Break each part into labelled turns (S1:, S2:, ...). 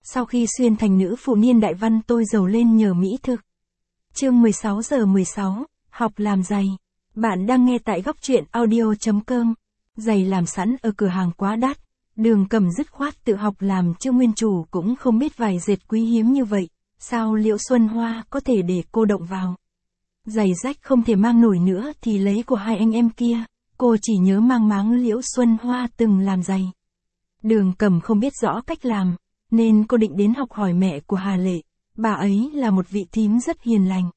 S1: Sau khi xuyên thành nữ phụ niên đại văn tôi giàu lên nhờ mỹ thực. Chương 16:16, học làm giày. Bạn đang nghe tại góc truyện audio.com. Giày làm sẵn ở cửa hàng quá đắt. Đường Cầm dứt khoát tự học làm chứ nguyên chủ cũng không biết vải dệt quý hiếm như vậy. Sao Liễu Xuân Hoa có thể để cô động vào? Giày rách không thể mang nổi nữa thì lấy của hai anh em kia. Cô chỉ nhớ mang máng Liễu Xuân Hoa từng làm giày. Đường Cầm không biết rõ cách làm, nên cô định đến học hỏi mẹ của Hà Lệ. Bà ấy là một vị thím rất hiền lành.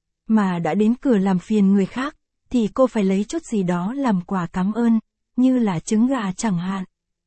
S1: Mà đã đến cửa làm phiền người khác, thì cô phải lấy chút gì đó làm quà cảm ơn, như là trứng gà chẳng hạn.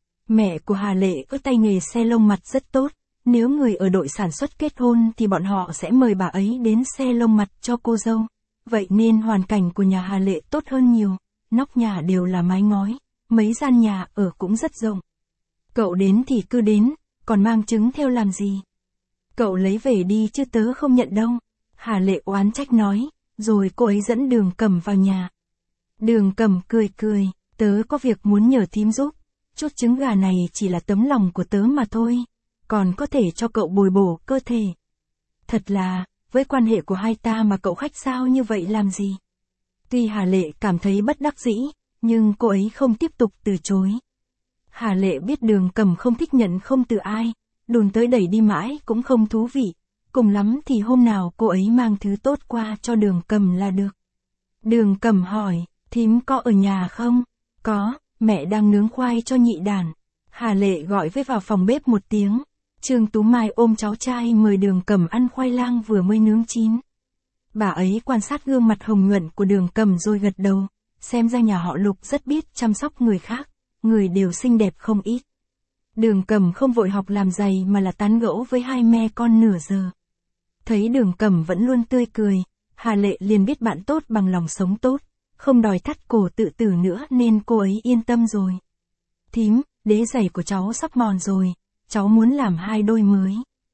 S1: Mẹ của Hà Lệ có tay nghề xe lông mặt rất tốt, nếu người ở đội sản xuất kết hôn thì bọn họ sẽ mời bà ấy đến xe lông mặt cho cô dâu. Vậy nên hoàn cảnh của nhà Hà Lệ tốt hơn nhiều, nóc nhà đều là mái ngói, mấy gian nhà ở cũng rất rộng. Cậu đến thì cứ đến, còn mang trứng theo làm gì? Cậu lấy về đi chứ tớ không nhận đâu. Hà Lệ oán trách nói, rồi cô ấy dẫn Đường Cầm vào nhà. Đường Cầm cười cười, tớ có việc muốn nhờ thím giúp. Chút trứng gà này chỉ là tấm lòng của tớ mà thôi, còn có thể cho cậu bồi bổ cơ thể. Thật là, với quan hệ của hai ta mà cậu khách sáo như vậy làm gì? Tuy Hà Lệ cảm thấy bất đắc dĩ, nhưng cô ấy không tiếp tục từ chối. Hà Lệ biết Đường Cầm không thích nhận không từ ai, đùn tới đẩy đi mãi cũng không thú vị, cùng lắm thì hôm nào cô ấy mang thứ tốt qua cho Đường Cầm là được. Đường Cầm hỏi, thím có ở nhà không? Có, mẹ đang nướng khoai cho nhị đàn. Hà Lệ gọi với vào phòng bếp một tiếng. Trương Tú Mai ôm cháu trai mời Đường Cầm ăn khoai lang vừa mới nướng chín. Bà ấy quan sát gương mặt hồng nhuận của Đường Cầm rồi gật đầu, xem ra nhà họ Lục rất biết chăm sóc người khác, người đều xinh đẹp không ít. Đường Cầm không vội học làm giày mà là tán gẫu với hai mẹ con nửa giờ. Thấy Đường Cầm vẫn luôn tươi cười, Hà Lệ liền biết bạn tốt bằng lòng sống tốt, không đòi thắt cổ tự tử nữa nên cô ấy yên tâm rồi. Thím, đế giày của cháu sắp mòn rồi, cháu muốn làm 2 đôi mới.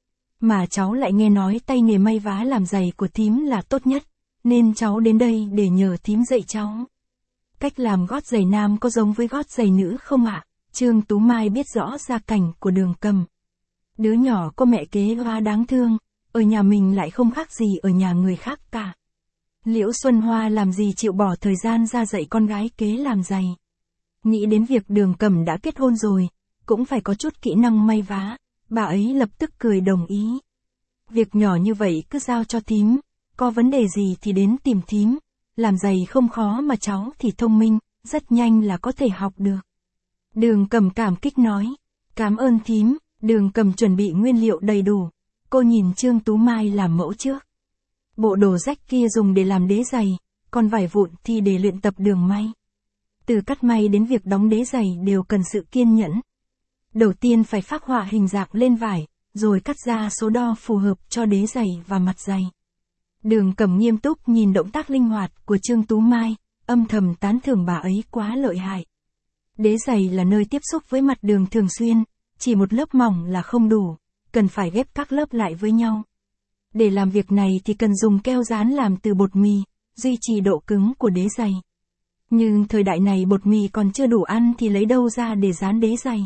S1: Mà cháu lại nghe nói tay nghề may vá làm giày của thím là tốt nhất, nên cháu đến đây để nhờ thím dạy cháu. Cách làm gót giày nam có giống với gót giày nữ không ạ? Trương Tú Mai biết rõ gia cảnh của Đường Cầm. Đứa nhỏ có mẹ kế hoa đáng thương, ở nhà mình lại không khác gì ở nhà người khác cả. Liễu Xuân Hoa làm gì chịu bỏ thời gian ra dạy con gái kế làm giày. Nghĩ đến việc Đường Cầm đã kết hôn rồi, cũng phải có chút kỹ năng may vá, bà ấy lập tức cười đồng ý. Việc nhỏ như vậy cứ giao cho thím, có vấn đề gì thì đến tìm thím, làm giày không khó mà cháu thì thông minh, rất nhanh là có thể học được. Đường Cầm cảm kích nói, cảm ơn thím. Đường Cầm chuẩn bị nguyên liệu đầy đủ, cô nhìn Trương Tú Mai làm mẫu trước. Bộ đồ rách kia dùng để làm đế giày, còn vải vụn thì để luyện tập đường may. Từ cắt may đến việc đóng đế giày đều cần sự kiên nhẫn. Đầu tiên phải phác họa hình dạng lên vải, rồi cắt ra số đo phù hợp cho đế giày và mặt giày. Đường Cầm nghiêm túc nhìn động tác linh hoạt của Trương Tú Mai, âm thầm tán thưởng bà ấy quá lợi hại. Đế giày là nơi tiếp xúc với mặt đường thường xuyên, chỉ một lớp mỏng là không đủ, cần phải ghép các lớp lại với nhau. Để làm việc này thì cần dùng keo dán làm từ bột mì, duy trì độ cứng của đế giày. Nhưng thời đại này bột mì còn chưa đủ ăn thì lấy đâu ra để dán đế giày.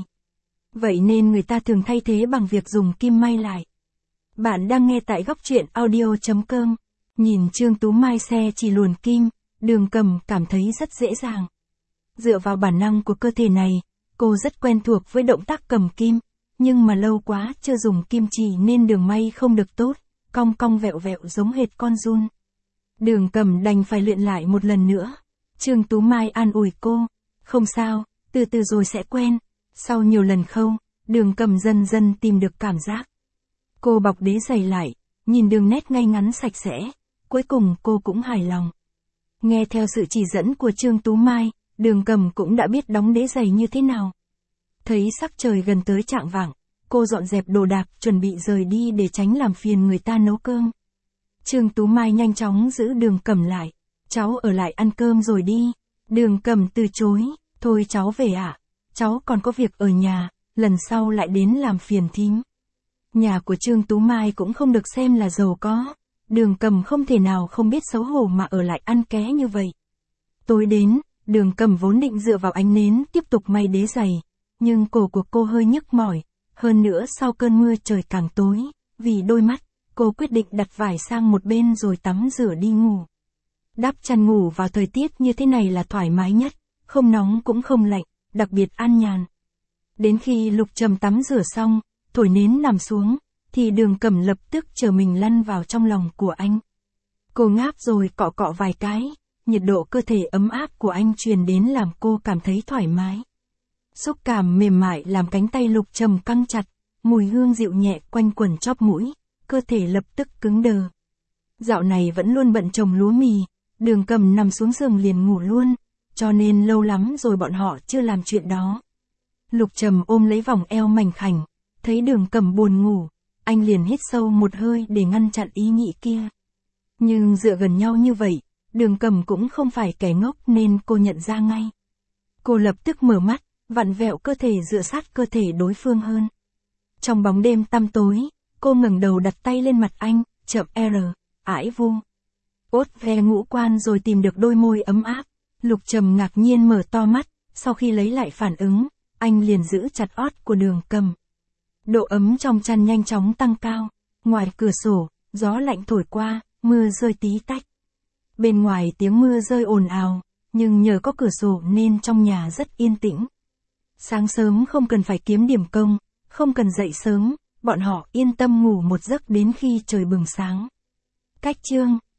S1: Vậy nên người ta thường thay thế bằng việc dùng kim may lại. Bạn đang nghe tại góc truyện audio.com. Nhìn Trương Tú Mai xe chỉ luồn kim, Đường Cầm cảm thấy rất dễ dàng. Dựa vào bản năng của cơ thể này, cô rất quen thuộc với động tác cầm kim, nhưng mà lâu quá chưa dùng kim chỉ nên đường may không được tốt, cong cong vẹo vẹo giống hệt con giun. Đường Cầm đành phải luyện lại một lần nữa. Trương Tú Mai an ủi cô, không sao, từ từ rồi sẽ quen. Sau nhiều lần khâu, Đường Cầm dần dần tìm được cảm giác. Cô bọc đế giày lại, nhìn đường nét ngay ngắn sạch sẽ, cuối cùng cô cũng hài lòng. Nghe theo sự chỉ dẫn của Trương Tú Mai, Đường Cầm cũng đã biết đóng đế giày như thế nào. Thấy sắc trời gần tới chạng vạng, cô dọn dẹp đồ đạc chuẩn bị rời đi để tránh làm phiền người ta nấu cơm. Trương Tú Mai nhanh chóng giữ Đường Cầm lại, cháu ở lại ăn cơm rồi đi. Đường Cầm từ chối, thôi cháu về ạ, cháu còn có việc ở nhà, lần sau lại đến làm phiền thím. Nhà của Trương Tú Mai cũng không được xem là giàu có, Đường Cầm không thể nào không biết xấu hổ mà ở lại ăn ké như vậy. Tối đến, Đường Cầm vốn định dựa vào ánh nến tiếp tục may đế giày, nhưng cổ của cô hơi nhức mỏi, Hơn nữa sau cơn mưa trời càng tối, vì đôi mắt, cô quyết định đặt vải sang một bên rồi tắm rửa đi ngủ. Đắp chăn ngủ vào thời tiết như thế này là thoải mái nhất, không nóng cũng không lạnh, đặc biệt an nhàn. Đến khi Lục Trầm tắm rửa xong, thổi nến nằm xuống, thì Đường Cẩm lập tức chờ mình lăn vào trong lòng của anh. Cô ngáp rồi cọ cọ vài cái, nhiệt độ cơ thể ấm áp của anh truyền đến làm cô cảm thấy thoải mái. Xúc cảm mềm mại làm cánh tay Lục Trầm căng chặt, mùi hương dịu nhẹ quanh quẩn chóp mũi, cơ thể lập tức cứng đờ. Dạo này vẫn luôn bận trồng lúa mì, Đường Cẩm nằm xuống giường liền ngủ luôn, cho nên lâu lắm rồi bọn họ chưa làm chuyện đó. Lục Trầm ôm lấy vòng eo mảnh khảnh, thấy Đường Cẩm buồn ngủ, anh liền hít sâu một hơi để ngăn chặn ý nghĩ kia. Nhưng dựa gần nhau như vậy, Đường Cẩm cũng không phải kẻ ngốc nên cô nhận ra ngay. Cô lập tức mở mắt, vặn vẹo cơ thể dựa sát cơ thể đối phương hơn. Trong bóng đêm tăm tối, cô ngẩng đầu đặt tay lên mặt anh, chậm ải vu. Ốt ve ngũ quan rồi tìm được đôi môi ấm áp. Lục Trầm ngạc nhiên mở to mắt, sau khi lấy lại phản ứng, anh liền giữ chặt ót của Đường Cẩm. Độ ấm trong chăn nhanh chóng tăng cao, ngoài cửa sổ, gió lạnh thổi qua, mưa rơi tí tách. Bên ngoài tiếng mưa rơi ồn ào, nhưng nhờ có cửa sổ nên trong nhà rất yên tĩnh. Sáng sớm không cần phải kiếm điểm công, không cần dậy sớm, bọn họ yên tâm ngủ một giấc đến khi trời bừng sáng. Cách chương